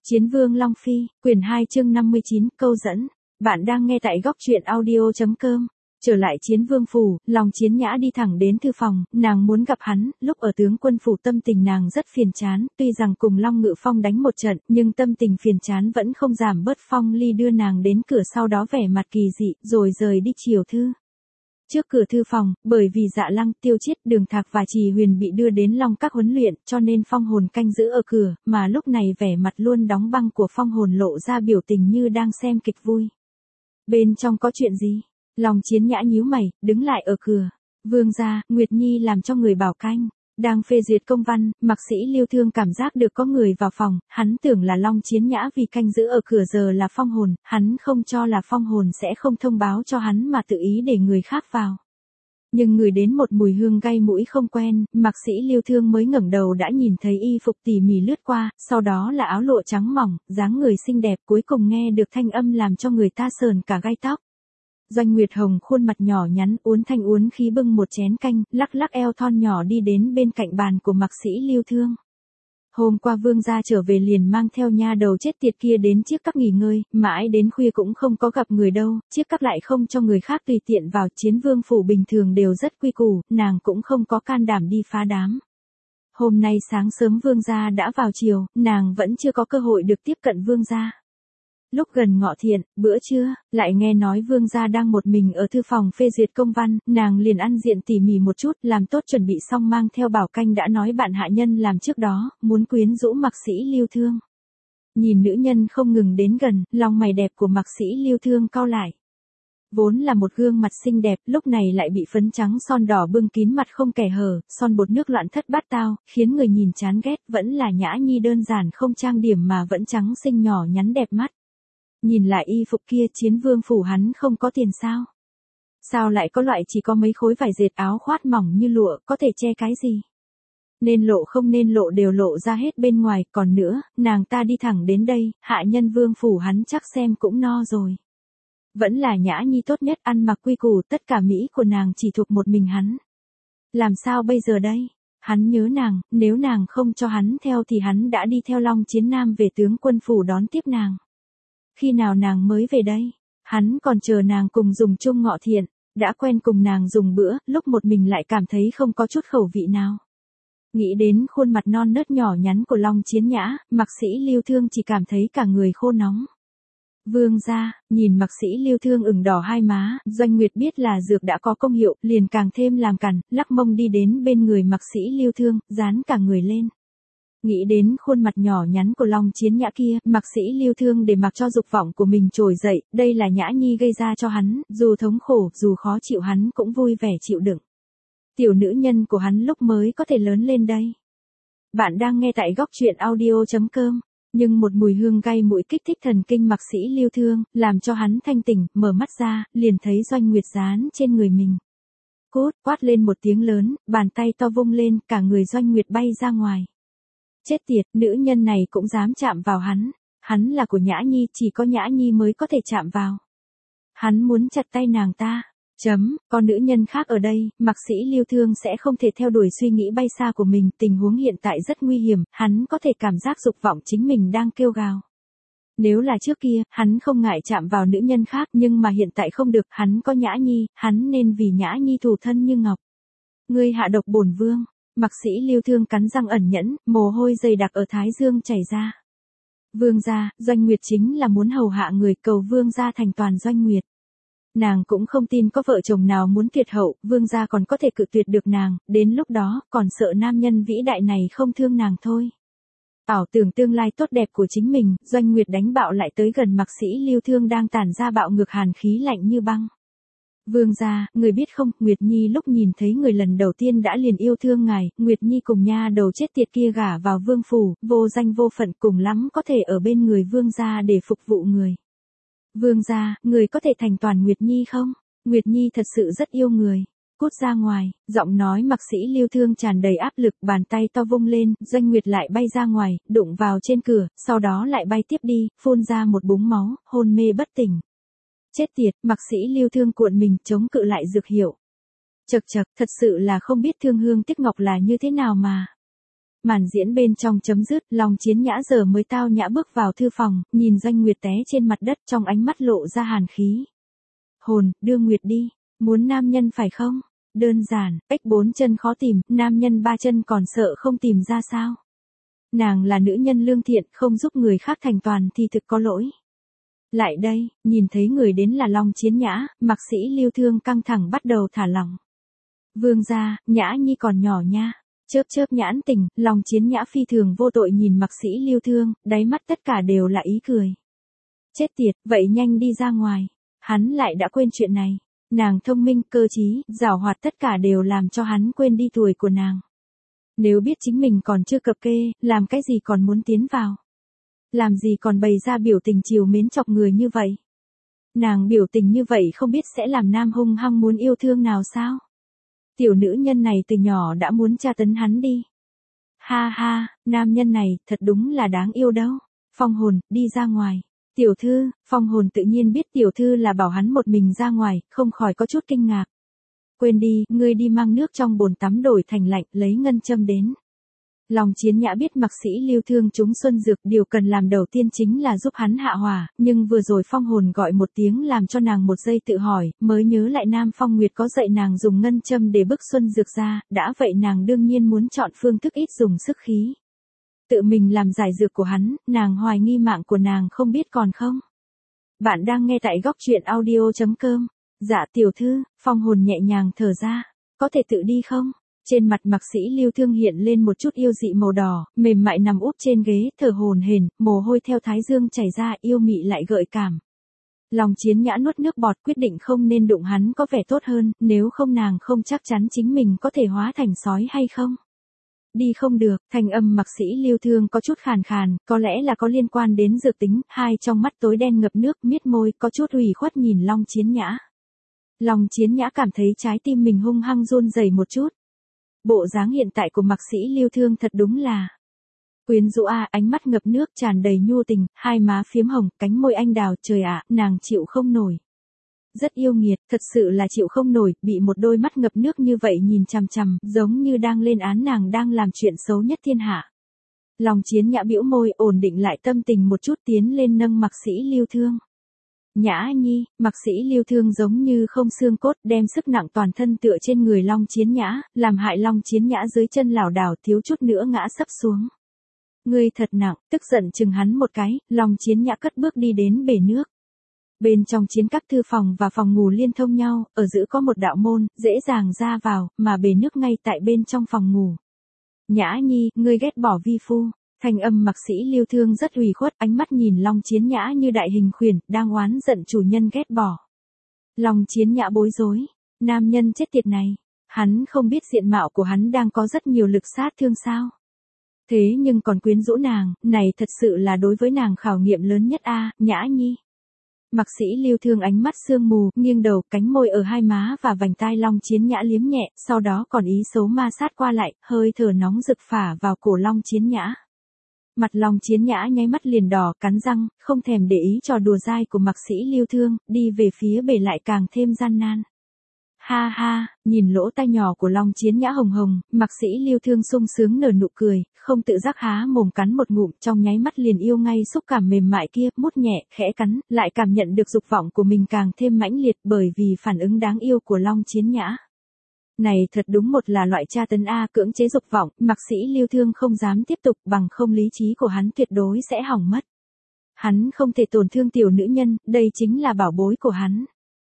Chiến vương Long Phi, quyển 2 chương 59, câu dẫn. Bạn đang nghe tại góc truyện audio.com. Trở lại Chiến vương phủ, Long Chiến Nhã đi thẳng đến thư phòng, nàng muốn gặp hắn. Lúc ở tướng quân phủ tâm tình nàng rất phiền chán, tuy rằng cùng Long Ngự Phong đánh một trận, nhưng tâm tình phiền chán vẫn không giảm bớt. Phong Ly đưa nàng đến cửa, sau đó vẻ mặt kỳ dị, rồi rời đi chiều thư. Trước cửa thư phòng, bởi vì Dạ Lăng, Tiêu Chiết, Đường Thạc và Trì Huyền bị đưa đến Long Các huấn luyện, cho nên Phong Hồn canh giữ ở cửa, mà lúc này vẻ mặt luôn đóng băng của Phong Hồn lộ ra biểu tình như đang xem kịch vui. Bên trong có chuyện gì? Long Chiến Nhã nhíu mày, đứng lại ở cửa. Vương gia, Nguyệt Nhi làm cho người bảo canh. Đang phê duyệt công văn, Mạc Sĩ Lưu Thương cảm giác được có người vào phòng, hắn tưởng là Long Chiến Nhã vì canh giữ ở cửa giờ là Phong Hồn, hắn không cho là Phong Hồn sẽ không thông báo cho hắn mà tự ý để người khác vào. Nhưng người đến một mùi hương gây mũi không quen, Mạc Sĩ Lưu Thương mới ngẩng đầu đã nhìn thấy y phục tỉ mỉ lướt qua, sau đó là áo lụa trắng mỏng, dáng người xinh đẹp, cuối cùng nghe được thanh âm làm cho người ta sờn cả gai tóc. Doanh Nguyệt Hồng khuôn mặt nhỏ nhắn, uốn thanh uốn khí bưng một chén canh, lắc lắc eo thon nhỏ đi đến bên cạnh bàn của Mạc Sĩ Lưu Thương. Hôm qua vương gia trở về liền mang theo nha đầu chết tiệt kia đến chiếc các nghỉ ngơi, mãi đến khuya cũng không có gặp người đâu, chiếc các lại không cho người khác tùy tiện vào. Chiến vương phủ bình thường đều rất quy củ, nàng cũng không có can đảm đi phá đám. Hôm nay sáng sớm vương gia đã vào chiều, nàng vẫn chưa có cơ hội được tiếp cận vương gia. Lúc gần ngọ thiện, bữa trưa, lại nghe nói vương gia đang một mình ở thư phòng phê duyệt công văn, nàng liền ăn diện tỉ mỉ một chút, làm tốt chuẩn bị xong mang theo bảo canh đã nói bạn hạ nhân làm trước đó, muốn quyến rũ Mạc Sĩ Lưu Thương. Nhìn nữ nhân không ngừng đến gần, lòng mày đẹp của Mạc Sĩ Lưu Thương cau lại. Vốn là một gương mặt xinh đẹp, lúc này lại bị phấn trắng son đỏ bưng kín mặt không kẻ hở, son bột nước loạn thất bát tao, khiến người nhìn chán ghét. Vẫn là Nhã Nhi đơn giản không trang điểm mà vẫn trắng xinh nhỏ nhắn đẹp mắt. Nhìn lại y phục kia, Chiến vương phủ hắn không có tiền sao? Sao lại có loại chỉ có mấy khối vải dệt áo khoát mỏng như lụa, có thể che cái gì? Nên lộ không nên lộ đều lộ ra hết bên ngoài, còn nữa, nàng ta đi thẳng đến đây, hạ nhân vương phủ hắn chắc xem cũng no rồi. Vẫn là Nhã Nhi tốt nhất, ăn mặc quy củ, tất cả mỹ của nàng chỉ thuộc một mình hắn. Làm sao bây giờ đây? Hắn nhớ nàng, nếu nàng không cho hắn theo thì hắn đã đi theo Long Chiến Nam về tướng quân phủ đón tiếp nàng. Khi nào nàng mới về đây? Hắn còn chờ nàng cùng dùng chung ngọ thiện, đã quen cùng nàng dùng bữa, lúc một mình lại cảm thấy không có chút khẩu vị nào. Nghĩ đến khuôn mặt non nớt nhỏ nhắn của Long Chiến Nhã, Mạc Sĩ Lưu Thương chỉ cảm thấy cả người khô nóng. Vương gia, nhìn Mạc Sĩ Lưu Thương ửng đỏ hai má, Doanh Nguyệt biết là dược đã có công hiệu, liền càng thêm làm cằn, lắc mông đi đến bên người Mạc Sĩ Lưu Thương, dán cả người lên. Nghĩ đến khuôn mặt nhỏ nhắn của Long Chiến Nhã kia, Mạc Sĩ Lưu Thương để mặc cho dục vọng của mình trồi dậy, đây là Nhã Nhi gây ra cho hắn, dù thống khổ, dù khó chịu hắn cũng vui vẻ chịu đựng. Tiểu nữ nhân của hắn lúc mới có thể lớn lên đây. Bạn đang nghe tại góc truyện audio.com, nhưng một mùi hương gây mũi kích thích thần kinh Mạc Sĩ Lưu Thương, làm cho hắn thanh tỉnh, mở mắt ra, liền thấy Doanh Nguyệt dán trên người mình. Cút, quát lên một tiếng lớn, bàn tay to vung lên, cả người Doanh Nguyệt bay ra ngoài. Chết tiệt, nữ nhân này cũng dám chạm vào hắn là của Nhã Nhi, chỉ có Nhã Nhi mới có thể chạm vào. Hắn muốn chặt tay nàng ta. Con nữ nhân khác ở đây, Mạc Sĩ Lưu Thương sẽ không thể theo đuổi suy nghĩ bay xa của mình, tình huống hiện tại rất nguy hiểm, hắn có thể cảm giác dục vọng chính mình đang kêu gào. Nếu là trước kia, hắn không ngại chạm vào nữ nhân khác, nhưng mà hiện tại không được, hắn có Nhã Nhi, hắn nên vì Nhã Nhi thủ thân như ngọc. Ngươi hạ độc bổn vương. Mạc Sĩ Lưu Thương cắn răng ẩn nhẫn, mồ hôi dày đặc ở thái dương chảy ra. Vương gia, Doanh Nguyệt chính là muốn hầu hạ người, cầu vương gia thành toàn Doanh Nguyệt. Nàng cũng không tin có vợ chồng nào muốn tuyệt hậu, vương gia còn có thể cự tuyệt được nàng, đến lúc đó, còn sợ nam nhân vĩ đại này không thương nàng thôi. Ảo tưởng tương lai tốt đẹp của chính mình, Doanh Nguyệt đánh bạo lại tới gần Mạc Sĩ Lưu Thương đang tản ra bạo ngược hàn khí lạnh như băng. Vương gia, người biết không, Nguyệt Nhi lúc nhìn thấy người lần đầu tiên đã liền yêu thương ngài, Nguyệt Nhi cùng nha đầu chết tiệt kia gả vào vương phủ, vô danh vô phận, cùng lắm có thể ở bên người vương gia để phục vụ người. Vương gia, người có thể thành toàn Nguyệt Nhi không? Nguyệt Nhi thật sự rất yêu người. Cút ra ngoài, giọng nói Mạc Sĩ Lưu Thương tràn đầy áp lực, bàn tay to vung lên, Doanh Nguyệt lại bay ra ngoài, đụng vào trên cửa, sau đó lại bay tiếp đi, phun ra một búng máu, hôn mê bất tỉnh. Chết tiệt, Mạc Sĩ Lưu Thương cuộn mình, chống cự lại dược hiệu. Chậc chậc, thật sự là không biết thương hương tiếc ngọc là như thế nào mà. Màn diễn bên trong chấm dứt, Long Chiến Nhã giờ mới tao nhã bước vào thư phòng, nhìn Doanh Nguyệt té trên mặt đất trong ánh mắt lộ ra hàn khí. Hồn, đưa Nguyệt đi, muốn nam nhân phải không? Đơn giản, ếch 4 chân khó tìm, nam nhân 3 chân còn sợ không tìm ra sao? Nàng là nữ nhân lương thiện, không giúp người khác thành toàn thì thực có lỗi. Lại đây, nhìn thấy người đến là Long Chiến Nhã, Mạc Sĩ Lưu Thương căng thẳng bắt đầu thả lỏng. Vương gia, Nhã Nhi còn nhỏ nha. Chớp chớp nhãn tình, Long Chiến Nhã phi thường vô tội nhìn Mạc Sĩ Lưu Thương, đáy mắt tất cả đều là ý cười. Chết tiệt, vậy nhanh đi ra ngoài. Hắn lại đã quên chuyện này. Nàng thông minh, cơ trí, giàu hoạt tất cả đều làm cho hắn quên đi tuổi của nàng. Nếu biết chính mình còn chưa cập kê, làm cái gì còn muốn tiến vào. Làm gì còn bày ra biểu tình chiều mến chọc người như vậy. Nàng biểu tình như vậy không biết sẽ làm nam hung hăng muốn yêu thương nào sao. Tiểu nữ nhân này từ nhỏ đã muốn tra tấn hắn đi. Ha ha, nam nhân này, thật đúng là đáng yêu đâu. Phong Hồn, đi ra ngoài. Tiểu thư, Phong Hồn tự nhiên biết tiểu thư là bảo hắn một mình ra ngoài, không khỏi có chút kinh ngạc. Quên đi, ngươi đi mang nước trong bồn tắm đổi thành lạnh, lấy ngân châm đến. Long Chiến Nhã biết Mạc Sĩ Lưu Thương trúng xuân dược, điều cần làm đầu tiên chính là giúp hắn hạ hỏa, nhưng vừa rồi Phong Hồn gọi một tiếng làm cho nàng một giây tự hỏi, mới nhớ lại Nam Phong Nguyệt có dạy nàng dùng ngân châm để bức xuân dược ra, đã vậy nàng đương nhiên muốn chọn phương thức ít dùng sức khí. Tự mình làm giải dược của hắn, nàng hoài nghi mạng của nàng không biết còn không. Bạn đang nghe tại góc truyện audio.com. Dạ tiểu thư, Phong Hồn nhẹ nhàng thở ra, có thể tự đi không? Trên mặt Mạc Sĩ Lưu Thương hiện lên một chút yêu dị màu đỏ, mềm mại nằm úp trên ghế, thở hổn hển, mồ hôi theo thái dương chảy ra, yêu mị lại gợi cảm. Long Chiến Nhã nuốt nước bọt, quyết định không nên đụng hắn có vẻ tốt hơn, nếu không nàng không chắc chắn chính mình có thể hóa thành sói hay không. Đi không được, thanh âm Mạc Sĩ Lưu Thương có chút khàn khàn, có lẽ là có liên quan đến dược tính, hai trong mắt tối đen ngập nước, miết môi, có chút ủy khuất nhìn Long Chiến Nhã. Long Chiến Nhã cảm thấy trái tim mình hung hăng run rẩy một chút. Bộ dáng hiện tại của Mạc Sĩ Lưu Thương thật đúng là quyến rũ a, ánh mắt ngập nước tràn đầy nhu tình, hai má phiếm hồng, cánh môi anh đào, trời ạ, nàng chịu không nổi. Rất yêu nghiệt, thật sự là chịu không nổi, bị một đôi mắt ngập nước như vậy nhìn chằm chằm, giống như đang lên án nàng đang làm chuyện xấu nhất thiên hạ. Long Chiến Nhã bĩu môi, ổn định lại tâm tình một chút, tiến lên nâng Mạc Sĩ Lưu Thương. Nhã Nhi, Mạc Sĩ Lưu Thương giống như không xương cốt, đem sức nặng toàn thân tựa trên người Long Chiến Nhã, làm hại Long Chiến Nhã dưới chân lảo đảo thiếu chút nữa ngã sấp xuống. Ngươi thật nặng, tức giận chừng hắn một cái, Long Chiến Nhã cất bước đi đến bể nước. Bên trong chiến các thư phòng và phòng ngủ liên thông nhau, ở giữa có một đạo môn, dễ dàng ra vào, mà bể nước ngay tại bên trong phòng ngủ. Nhã Nhi, ngươi ghét bỏ vi phu. Thanh âm Mạc Sĩ Lưu Thương rất ủy khuất, ánh mắt nhìn Long Chiến Nhã như đại hình khuyển, đang oán giận chủ nhân ghét bỏ. Long Chiến Nhã bối rối, nam nhân chết tiệt này, hắn không biết diện mạo của hắn đang có rất nhiều lực sát thương sao. Thế nhưng còn quyến rũ nàng, này thật sự là đối với nàng khảo nghiệm lớn nhất a, Nhã Nhi. Mạc Sĩ Lưu Thương ánh mắt sương mù, nghiêng đầu, cánh môi ở hai má và vành tai Long Chiến Nhã liếm nhẹ, sau đó còn ý xấu ma sát qua lại, hơi thở nóng rực phả vào cổ Long Chiến Nhã. Mặt Long Chiến Nhã nháy mắt liền đỏ, cắn răng, không thèm để ý trò đùa dai của Mạc Sĩ Lưu Thương, đi về phía bể lại càng thêm gian nan. Ha ha, nhìn lỗ tai nhỏ của Long Chiến Nhã hồng hồng, Mạc Sĩ Lưu Thương sung sướng nở nụ cười, không tự giác há mồm cắn một ngụm, trong nháy mắt liền yêu ngay xúc cảm mềm mại kia, mút nhẹ, khẽ cắn, lại cảm nhận được dục vọng của mình càng thêm mãnh liệt bởi vì phản ứng đáng yêu của Long Chiến Nhã. Này thật đúng một là loại tra tấn a, cưỡng chế dục vọng, Mạc Sĩ Lưu Thương không dám tiếp tục, bằng không lý trí của hắn tuyệt đối sẽ hỏng mất. Hắn không thể tổn thương tiểu nữ nhân, đây chính là bảo bối của hắn.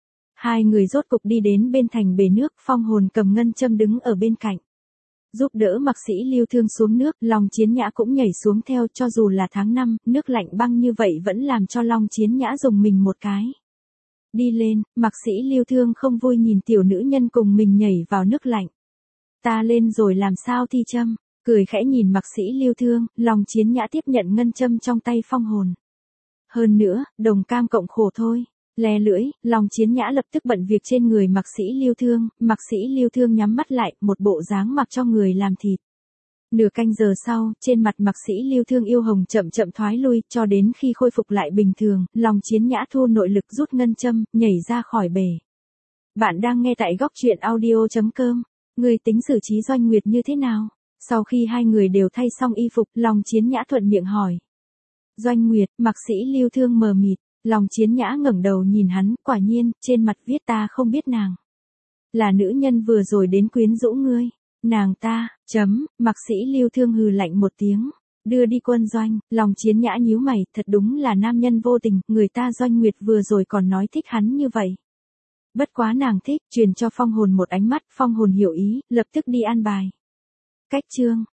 Hai người rốt cục đi đến bên thành bể nước, Phong Hồn cầm ngân châm đứng ở bên cạnh. Giúp đỡ Mạc Sĩ Lưu Thương xuống nước, Long Chiến Nhã cũng nhảy xuống theo, cho dù là tháng 5, nước lạnh băng như vậy vẫn làm cho Long Chiến Nhã dùng mình một cái. Đi lên, Mạc Sĩ Lưu Thương không vui nhìn tiểu nữ nhân cùng mình nhảy vào nước lạnh. Ta lên rồi làm sao thi châm, cười khẽ nhìn Mạc Sĩ Lưu Thương, Long Chiến Nhã tiếp nhận ngân châm trong tay Phong Hồn. Hơn nữa, đồng cam cộng khổ thôi. Le lưỡi, Long Chiến Nhã lập tức bận việc trên người Mạc Sĩ Lưu Thương, Mạc Sĩ Lưu Thương nhắm mắt lại, một bộ dáng mặc cho người làm thịt. Nửa canh giờ sau, trên mặt Mạc Sĩ Lưu Thương yêu hồng chậm chậm thoái lui, cho đến khi khôi phục lại bình thường, Long Chiến Nhã thu nội lực rút ngân châm, nhảy ra khỏi bể. Bạn đang nghe tại góc truyện audio.com. Người tính xử trí Doanh Nguyệt như thế nào? Sau khi hai người đều thay xong y phục, Long Chiến Nhã thuận miệng hỏi. Doanh Nguyệt, Mạc Sĩ Lưu Thương mờ mịt, Long Chiến Nhã ngẩng đầu nhìn hắn, quả nhiên, trên mặt viết ta không biết nàng. Là nữ nhân vừa rồi đến quyến rũ ngươi. Nàng ta, Mạc Sĩ Lưu Thương hừ lạnh một tiếng. Đưa đi quân doanh, Long Chiến Nhã nhíu mày, thật đúng là nam nhân vô tình, người ta Doanh Nguyệt vừa rồi còn nói thích hắn như vậy. Bất quá nàng thích, truyền cho Phong Hồn một ánh mắt, Phong Hồn hiểu ý, lập tức đi an bài. Cách chương